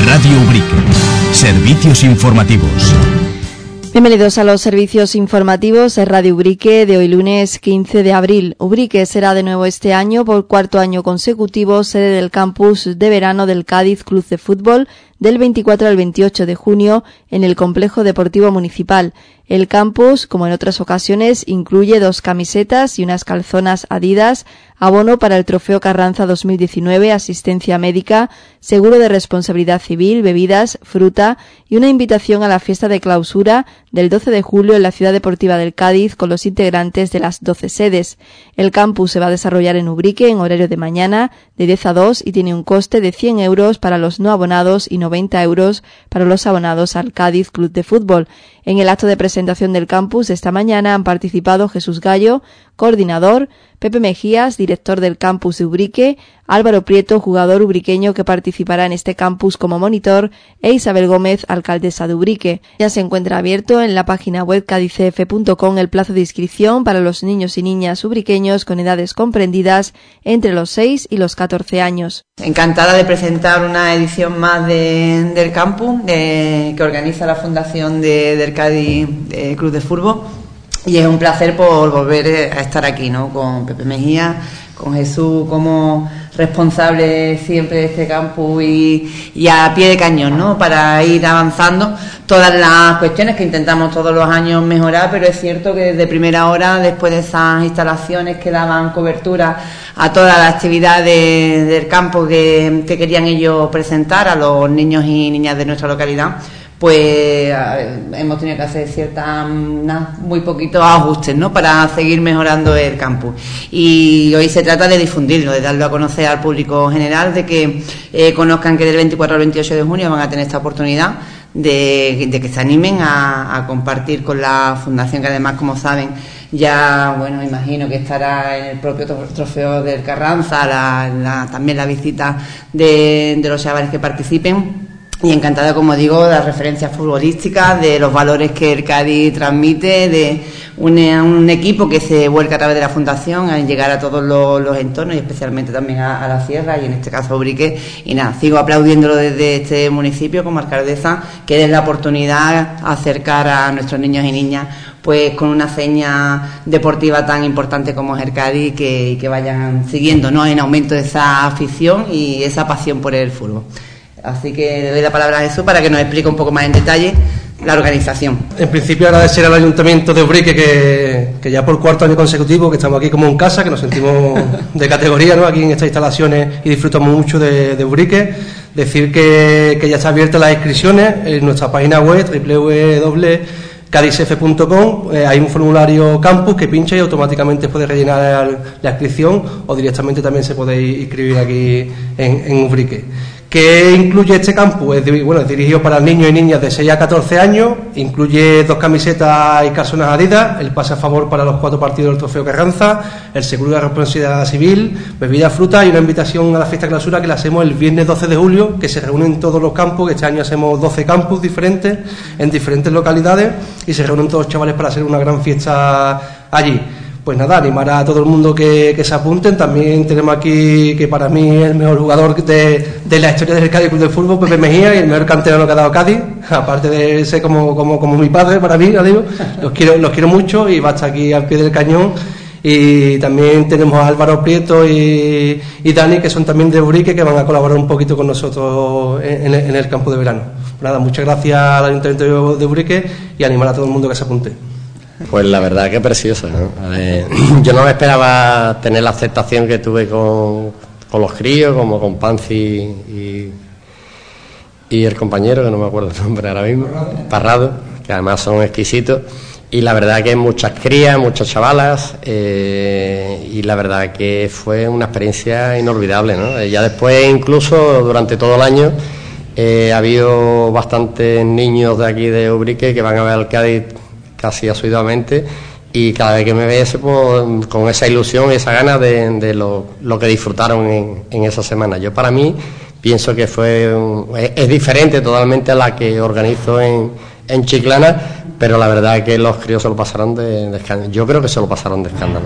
Radio Ubrique. Servicios informativos. Bienvenidos a los servicios informativos de Radio Ubrique de hoy lunes 15 de abril. Ubrique será de nuevo este año, por cuarto año consecutivo, sede del campus de verano del Cádiz Club de Fútbol del 24 al 28 de junio en el Complejo Deportivo Municipal. El campus, como en otras ocasiones, incluye 2 camisetas y unas calzonas Adidas, abono para el Trofeo Carranza 2019, asistencia médica, seguro de responsabilidad civil, bebidas, fruta y una invitación a la fiesta de clausura del 12 de julio en la Ciudad Deportiva del Cádiz con los integrantes de las 12 sedes. El campus se va a desarrollar en Ubrique en horario de mañana de 10 a 2 y tiene un coste de 100 euros para los no abonados y 90 euros para los abonados al Cádiz Club de Fútbol. En el acto de presentación del campus de esta mañana han participado Jesús Gallo, coordinador, Pepe Mejías, director del campus de Ubrique, Álvaro Prieto, jugador ubriqueño que participará en este campus como monitor, e Isabel Gómez, alcaldesa de Ubrique. Ya se encuentra abierto en la página web cadicef.com el plazo de inscripción para los niños y niñas ubriqueños con edades comprendidas entre los 6 y los 14 años. Encantada de presentar una edición más del campus que organiza la Fundación del Cádiz Club de Fútbol. Y es un placer por volver a estar aquí, ¿no? Con Pepe Mejía, con Jesús como responsable siempre de este campus y a pie de cañón, ¿no? Para ir avanzando todas las cuestiones que intentamos todos los años mejorar, pero es cierto que desde primera hora, después de esas instalaciones que daban cobertura a todas las actividades del campo que querían ellos presentar a los niños y niñas de nuestra localidad, pues hemos tenido que hacer muy poquitos ajustes, ¿no? Para seguir mejorando el campus. Y hoy se trata de difundirlo, de darlo a conocer al público general, de que conozcan que del 24 al 28 de junio van a tener esta oportunidad de que se animen a compartir con la Fundación, que además, como saben, ya, bueno, imagino que estará en el propio Trofeo del Carranza, también la visita de los chavales que participen. Y encantada, como digo, de las referencias futbolísticas, de los valores que el Cádiz transmite, de un equipo que se vuelca a través de la Fundación a llegar a todos los entornos y especialmente también a la sierra y en este caso a Ubrique. Y nada, sigo aplaudiéndolo desde este municipio como alcaldesa, que den la oportunidad a acercar a nuestros niños y niñas pues con una seña deportiva tan importante como es el Cádiz, que vayan siguiendo, ¿no?, en aumento de esa afición y esa pasión por el fútbol. Así que le doy la palabra a Jesús para que nos explique un poco más en detalle la organización. En principio, agradecer al Ayuntamiento de Ubrique que ya por cuarto año consecutivo que estamos aquí como en casa, que nos sentimos de categoría, ¿no?, aquí en estas instalaciones y disfrutamos mucho de Ubrique. Decir que ya está abierta las inscripciones en nuestra página web www.cadicef.com. Hay un formulario campus que pincha y automáticamente puede rellenar la inscripción, o directamente también se puede inscribir aquí en Ubrique. ¿Qué incluye este campus? Es dirigido para niños y niñas de 6 a 14 años, incluye 2 camisetas y calzonas Adidas, el pase a favor para los 4 partidos del Trofeo Carranza, el seguro de responsabilidad civil, bebidas, fruta y una invitación a la fiesta de clausura que la hacemos el viernes 12 de julio, que se reúnen todos los campus, que este año hacemos 12 campus diferentes en diferentes localidades y se reúnen todos los chavales para hacer una gran fiesta allí. Pues nada, animar a todo el mundo que se apunten. También tenemos aquí, que para mí es el mejor jugador de la historia del Cádiz Club de Fútbol, Pepe Mejía, y el mejor canterano que ha dado Cádiz, aparte de ser como mi padre para mí, ya digo. Los quiero mucho y va a estar aquí al pie del cañón. Y también tenemos a Álvaro Prieto y Dani, que son también de Ubrique, que van a colaborar un poquito con nosotros en el campo de verano. Nada, muchas gracias al Ayuntamiento de Ubrique y animar a todo el mundo que se apunte. Pues la verdad que preciosa, ¿no? Yo no me esperaba tener la aceptación que tuve con los críos, como con Panci y el compañero, que no me acuerdo el nombre ahora mismo, Parrado, que además son exquisitos. Y la verdad que muchas crías, muchas chavalas, y la verdad que fue una experiencia inolvidable, ¿no? Ya después, incluso durante todo el año, ha habido bastantes niños de aquí de Ubrique que van a ver al Cádiz casi asiduamente, y cada vez que me ve pues, con esa ilusión y esa ganas de lo que disfrutaron en esa semana. Yo, para mí, pienso que es diferente totalmente a la que organizo en Chiclana, pero la verdad es que los críos se lo pasaron de escándalo. Yo creo que se lo pasaron de escándalo.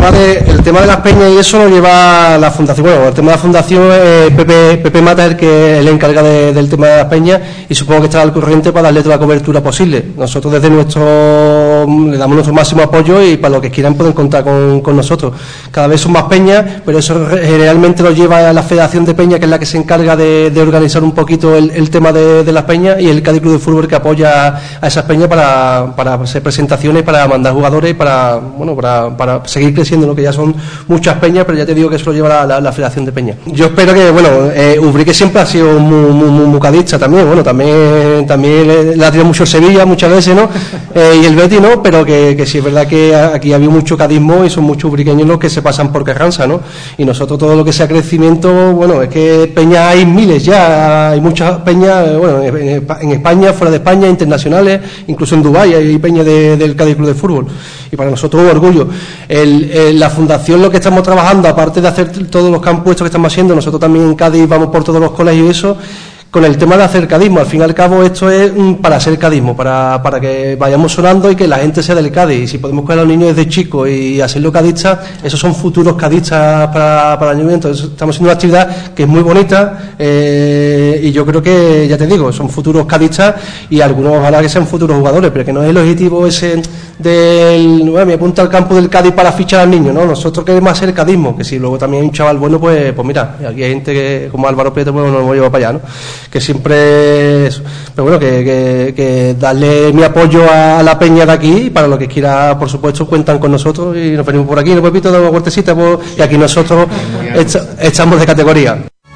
el tema de las peñas y eso lo lleva la fundación. Bueno, el tema de la fundación, Pepe Mata es el encarga del tema de las peñas, y supongo que estará al corriente para darle toda la cobertura posible. Nosotros le damos nuestro máximo apoyo, y para lo que quieran pueden contar con nosotros. Cada vez son más peñas, pero eso realmente lo lleva a la Federación de Peñas, que es la que se encarga de organizar un poquito el tema de las peñas, y el Cádiz Club de Fútbol, que apoya a esas peñas para hacer presentaciones, para mandar jugadores, para seguir creciendo, ¿no? Que ya son muchas peñas, pero ya te digo que eso lo lleva la Federación de Peñas. Yo espero que, Ubrique siempre ha sido muy cadista también, también le ha tirado mucho el Sevilla muchas veces, ¿no? Y el Betis, ¿no? Pero que sí es verdad que aquí ha habido mucho cadismo, y son muchos ubriqueños los que se pasan por Carranza, ¿no? Y nosotros todo lo que sea crecimiento, es que peñas hay miles ya, hay muchas peñas, en España, fuera de España, internacionales, incluso en Dubái hay peñas del Cádiz Club de Fútbol, y para nosotros un orgullo. La fundación, lo que estamos trabajando, aparte de hacer todos los campos estos que estamos haciendo, nosotros también en Cádiz vamos por todos los colegios y eso, con el tema de hacer cadismo. Al fin y al cabo esto es para hacer cadismo, para que vayamos sonando y que la gente sea del Cádiz, y si podemos coger a los niños desde chicos y hacerlo cadistas, esos son futuros cadistas para el niño. Entonces estamos haciendo una actividad que es muy bonita, y yo creo que, ya te digo, son futuros cadistas, y algunos ojalá que sean futuros jugadores, pero que no es el objetivo ese me apunta al campo del Cádiz para fichar al niño, ¿no? Nosotros queremos hacer cadismo, que si luego también hay un chaval bueno, pues mira, aquí hay gente que, como Álvaro Prieto, pues nos lleva para allá, ¿no? Que siempre es, pero bueno, que darle mi apoyo a la peña de aquí, y para lo que quiera, por supuesto, cuentan con nosotros, y nos venimos por aquí, ¿no, Pepito? Damos una vueltecita, y aquí nosotros estamos de categoría.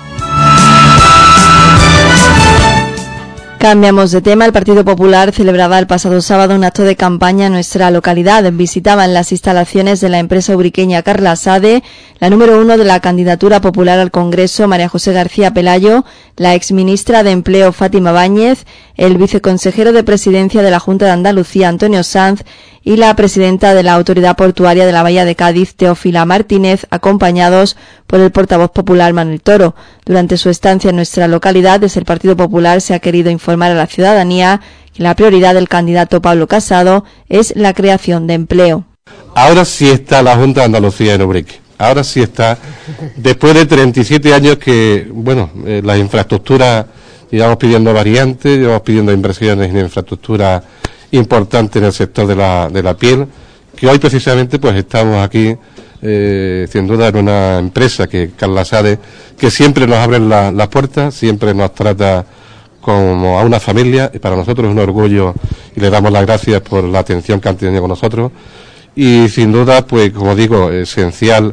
Cambiamos de tema. El Partido Popular celebraba el pasado sábado un acto de campaña en nuestra localidad. Visitaban las instalaciones de la empresa ubriqueña Carla Sade, la número 1 de la candidatura popular al Congreso, María José García Pelayo, la exministra de Empleo, Fátima Báñez, el viceconsejero de Presidencia de la Junta de Andalucía, Antonio Sanz, y la presidenta de la Autoridad Portuaria de la Bahía de Cádiz, Teófila Martínez, acompañados por el portavoz popular Manuel Toro. Durante su estancia en nuestra localidad, desde el Partido Popular se ha querido informar a la ciudadanía que la prioridad del candidato Pablo Casado es la creación de empleo. Ahora sí está la Junta de Andalucía en Ubrique. Ahora sí está, después de 37 años que, las infraestructuras, llevamos pidiendo variantes, llevamos pidiendo inversiones en infraestructura importante en el sector de la piel, que hoy precisamente pues estamos aquí, sin duda, en una empresa que Carla Sade, que siempre nos abre las puertas, siempre nos trata como a una familia, y para nosotros es un orgullo, y le damos las gracias por la atención que han tenido con nosotros, y sin duda, pues como digo, esencial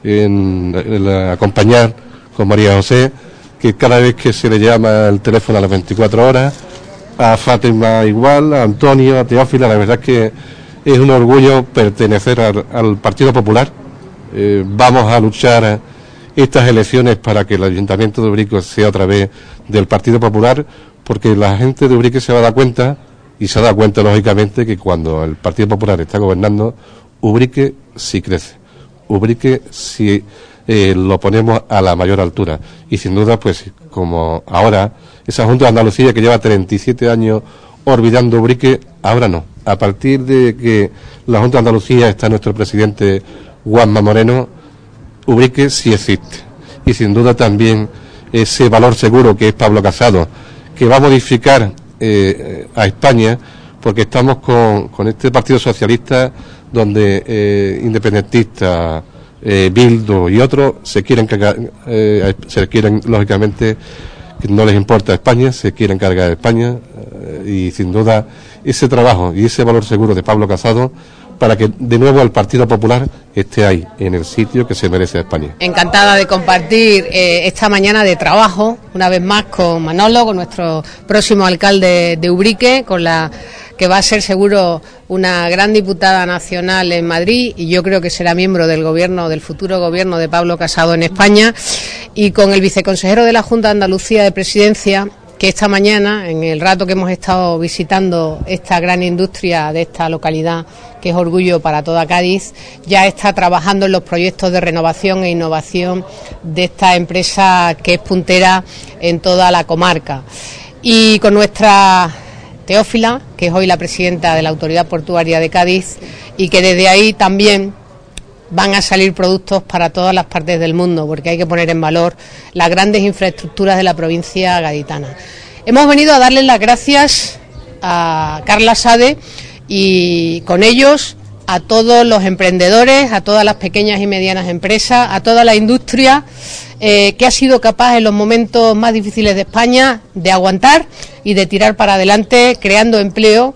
en acompañar con María José, que cada vez que se le llama el teléfono a las 24 horas, a Fátima igual, a Antonio, a Teófila, la verdad es que es un orgullo pertenecer al Partido Popular. Vamos a luchar estas elecciones para que el Ayuntamiento de Ubrique sea otra vez del Partido Popular, porque la gente de Ubrique se va a dar cuenta, y se da cuenta lógicamente, que cuando el Partido Popular está gobernando, Ubrique sí crece, Ubrique sí lo ponemos a la mayor altura, y sin duda, pues como ahora esa Junta de Andalucía que lleva 37 años olvidando Ubrique, ahora no. A partir de que la Junta de Andalucía está nuestro presidente Juanma Moreno, Ubrique sí existe, y sin duda también ese valor seguro que es Pablo Casado, que va a modificar a España, porque estamos con este Partido Socialista donde independentistas, Bildu y otros se quieren lógicamente, que no les importa España, se quieren cargar de España, y sin duda ese trabajo y ese valor seguro de Pablo Casado, para que de nuevo el Partido Popular esté ahí, en el sitio que se merece a España. Encantada de compartir esta mañana de trabajo, una vez más con Manolo, con nuestro próximo alcalde de Ubrique, con la que va a ser seguro una gran diputada nacional en Madrid, y yo creo que será miembro del gobierno, del futuro gobierno de Pablo Casado en España, y con el viceconsejero de la Junta de Andalucía de Presidencia, que esta mañana, en el rato que hemos estado visitando esta gran industria de esta localidad, que es orgullo para toda Cádiz, ya está trabajando en los proyectos de renovación e innovación de esta empresa que es puntera en toda la comarca. Y con nuestra Teófila, que es hoy la presidenta de la Autoridad Portuaria de Cádiz, y que desde ahí también van a salir productos para todas las partes del mundo, porque hay que poner en valor las grandes infraestructuras de la provincia gaditana. Hemos venido a darles las gracias a Carla Sade y con ellos a todos los emprendedores, a todas las pequeñas y medianas empresas, a toda la industria que ha sido capaz en los momentos más difíciles de España de aguantar y de tirar para adelante, creando empleo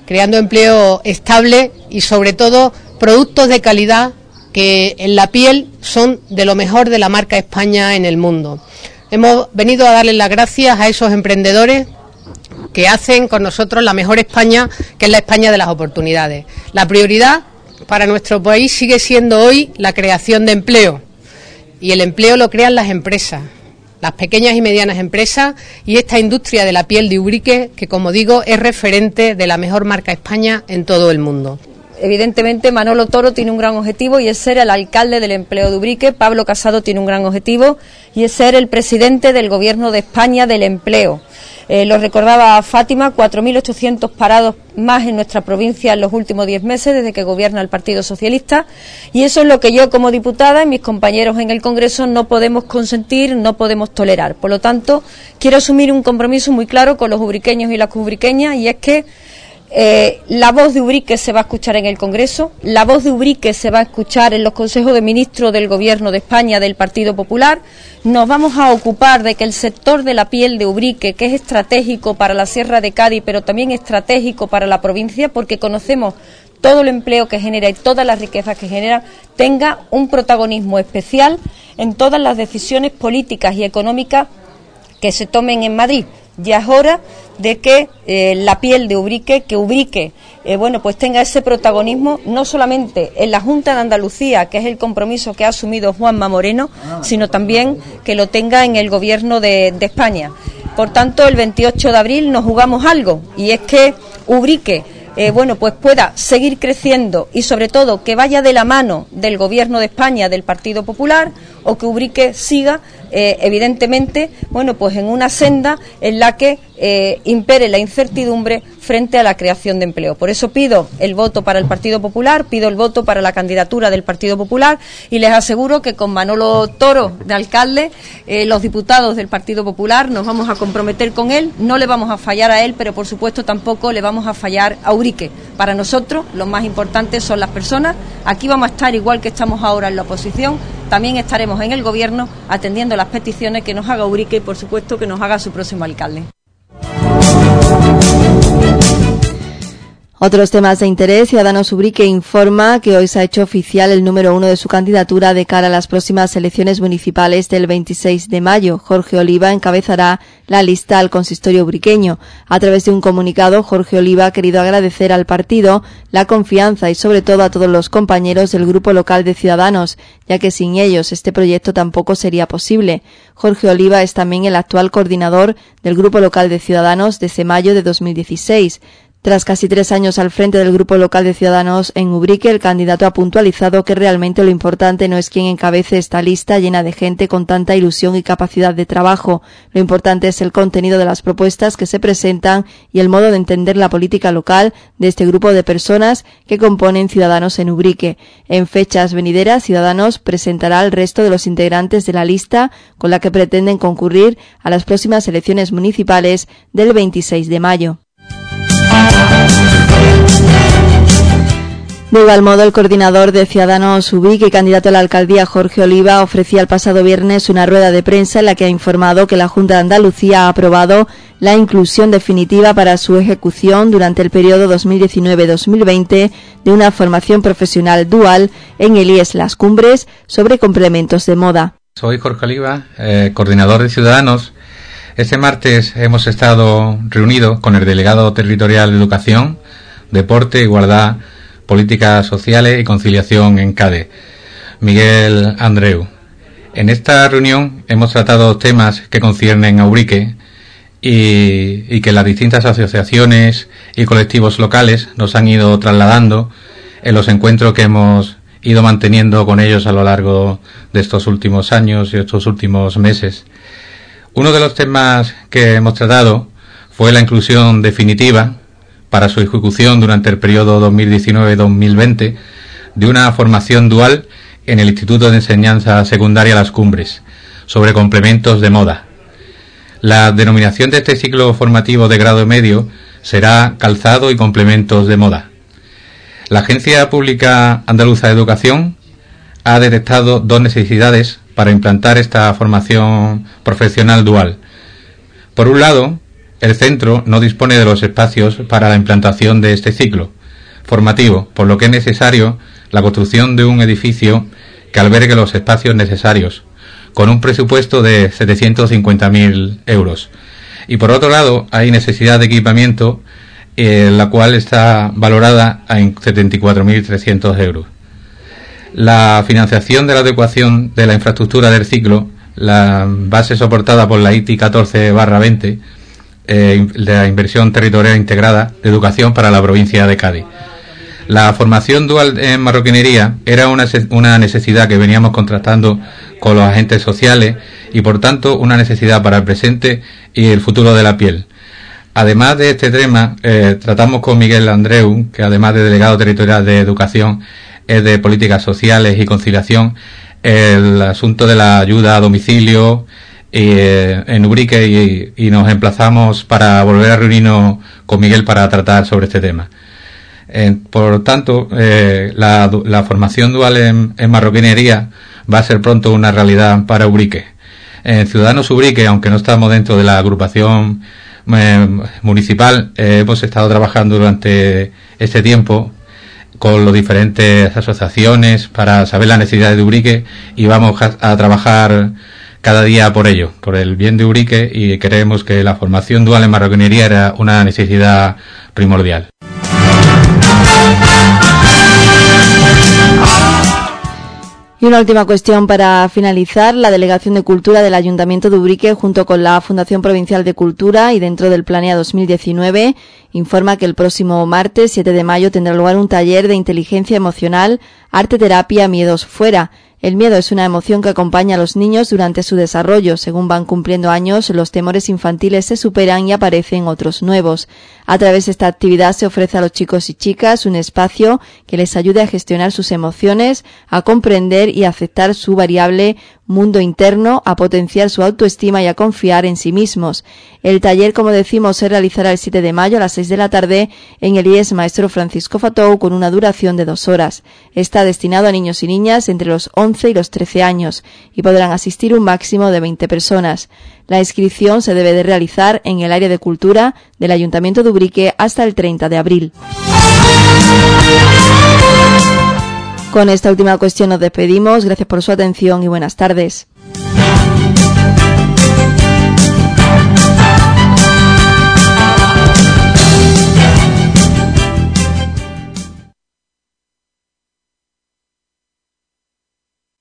estable y sobre todo productos de calidad que en la piel son de lo mejor de la marca España en el mundo. Hemos venido a darles las gracias a esos emprendedores que hacen con nosotros la mejor España, que es la España de las oportunidades. La prioridad para nuestro país sigue siendo hoy la creación de empleo, y el empleo lo crean las empresas, las pequeñas y medianas empresas, y esta industria de la piel de Ubrique, que como digo es referente de la mejor marca España en todo el mundo. Evidentemente Manolo Toro tiene un gran objetivo y es ser el alcalde del empleo de Ubrique. Pablo Casado tiene un gran objetivo y es ser el presidente del Gobierno de España del empleo. Lo recordaba Fátima, 4.800 parados más en nuestra provincia en los últimos 10 meses desde que gobierna el Partido Socialista, y eso es lo que yo como diputada y mis compañeros en el Congreso no podemos consentir, no podemos tolerar. Por lo tanto, quiero asumir un compromiso muy claro con los ubriqueños y las ubriqueñas, y es que la voz de Ubrique se va a escuchar en el Congreso, la voz de Ubrique se va a escuchar en los consejos de ministros del Gobierno de España del Partido Popular. Nos vamos a ocupar de que el sector de la piel de Ubrique, que es estratégico para la Sierra de Cádiz, pero también estratégico para la provincia, porque conocemos todo el empleo que genera y todas las riquezas que genera, tenga un protagonismo especial en todas las decisiones políticas y económicas que se tomen en Madrid. Ya es hora de que la piel de Ubrique, que Ubrique, pues tenga ese protagonismo no solamente en la Junta de Andalucía, que es el compromiso que ha asumido Juanma Moreno, sino también que lo tenga en el Gobierno de España. Por tanto, el 28 de abril nos jugamos algo, y es que Ubrique pues pueda seguir creciendo y sobre todo que vaya de la mano del Gobierno de España, del Partido Popular, o que Ubrique siga evidentemente pues en una senda en la que impere la incertidumbre frente a la creación de empleo. Por eso pido el voto para el Partido Popular, pido el voto para la candidatura del Partido Popular, y les aseguro que con Manolo Toro de alcalde, los diputados del Partido Popular nos vamos a comprometer con él, no le vamos a fallar a él, pero por supuesto tampoco le vamos a fallar a Ubrique. Para nosotros lo más importante son las personas. Aquí vamos a estar igual que estamos ahora en la oposición, también estaremos en el Gobierno atendiendo las peticiones que nos haga Ubrique y por supuesto que nos haga su próximo alcalde. Otros temas de interés. Ciudadanos Ubrique informa que hoy se ha hecho oficial el número 1 de su candidatura de cara a las próximas elecciones municipales del 26 de mayo. Jorge Oliva encabezará la lista al consistorio ubriqueño. A través de un comunicado, Jorge Oliva ha querido agradecer al partido la confianza y sobre todo a todos los compañeros del grupo local de Ciudadanos, ya que sin ellos este proyecto tampoco sería posible. Jorge Oliva es también el actual coordinador del grupo local de Ciudadanos desde mayo de 2016. Tras casi 3 años al frente del grupo local de Ciudadanos en Ubrique, el candidato ha puntualizado que realmente lo importante no es quién encabece esta lista llena de gente con tanta ilusión y capacidad de trabajo. Lo importante es el contenido de las propuestas que se presentan y el modo de entender la política local de este grupo de personas que componen Ciudadanos en Ubrique. En fechas venideras, Ciudadanos presentará al resto de los integrantes de la lista con la que pretenden concurrir a las próximas elecciones municipales del 26 de mayo. De igual modo, el coordinador de Ciudadanos Ubrique y candidato a la alcaldía, Jorge Oliva, ofrecía el pasado viernes una rueda de prensa en la que ha informado que la Junta de Andalucía ha aprobado la inclusión definitiva para su ejecución durante el periodo 2019-2020 de una formación profesional dual en el IES Las Cumbres sobre complementos de moda. Soy Jorge Oliva, coordinador de Ciudadanos. Este martes hemos estado reunidos con el delegado territorial de Educación, Deporte, Igualdad, Políticas Sociales y Conciliación en CADE, Miguel Andreu. En esta reunión hemos tratado temas que conciernen a Ubrique y que las distintas asociaciones y colectivos locales nos han ido trasladando en los encuentros que hemos ido manteniendo con ellos a lo largo de estos últimos años y estos últimos meses. Uno de los temas que hemos tratado fue la inclusión definitiva para su ejecución durante el periodo 2019-2020 de una formación dual en el Instituto de Enseñanza Secundaria Las Cumbres, sobre complementos de moda. La denominación de este ciclo formativo de grado medio será calzado y complementos de moda. La Agencia Pública Andaluza de Educación ha detectado dos necesidades para implantar esta formación profesional dual. Por un lado, el centro no dispone de los espacios para la implantación de este ciclo formativo, por lo que es necesario la construcción de un edificio que albergue los espacios necesarios, con un presupuesto de 750.000 euros. Y por otro lado, hay necesidad de equipamiento, la cual está valorada en 74.300 euros. La financiación de la adecuación de la infraestructura del ciclo, la base soportada por la ITI 14/20, de la Inversión Territorial Integrada de Educación para la provincia de Cádiz. La formación dual en marroquinería era una necesidad que veníamos contrastando con los agentes sociales y, por tanto, una necesidad para el presente y el futuro de la piel. Además de este tema, tratamos con Miguel Andreu, que además de delegado territorial de Educación, es de Políticas Sociales y Conciliación, el asunto de la ayuda a domicilio en Ubrique, y nos emplazamos para volver a reunirnos con Miguel para tratar sobre este tema. Por tanto, la formación dual en marroquinería va a ser pronto una realidad para Ubrique. En Ciudadanos Ubrique, aunque no estamos dentro de la agrupación municipal, hemos estado trabajando durante este tiempo con las diferentes asociaciones para saber las necesidades de Ubrique, y vamos a trabajar cada día por ello, por el bien de Ubrique, y creemos que la formación dual en marroquinería era una necesidad primordial. Y una última cuestión para finalizar. La Delegación de Cultura del Ayuntamiento de Ubrique, junto con la Fundación Provincial de Cultura y dentro del Planea 2019, informa que el próximo martes 7 de mayo tendrá lugar un taller de inteligencia emocional, arte terapia, miedos fuera. El miedo es una emoción que acompaña a los niños durante su desarrollo. Según van cumpliendo años, los temores infantiles se superan y aparecen otros nuevos. A través de esta actividad se ofrece a los chicos y chicas un espacio que les ayude a gestionar sus emociones, a comprender y aceptar su variable mundo interno, a potenciar su autoestima y a confiar en sí mismos. El taller, como decimos, se realizará el 7 de mayo a las 6 de la tarde en el IES Maestro Francisco Fatou, con una duración de 2 horas. Está destinado a niños y niñas entre los 11 y los 13 años y podrán asistir un máximo de 20 personas. La inscripción se debe de realizar en el área de cultura del Ayuntamiento de Ubrique hasta el 30 de abril. Con esta última cuestión nos despedimos. Gracias por su atención y buenas tardes.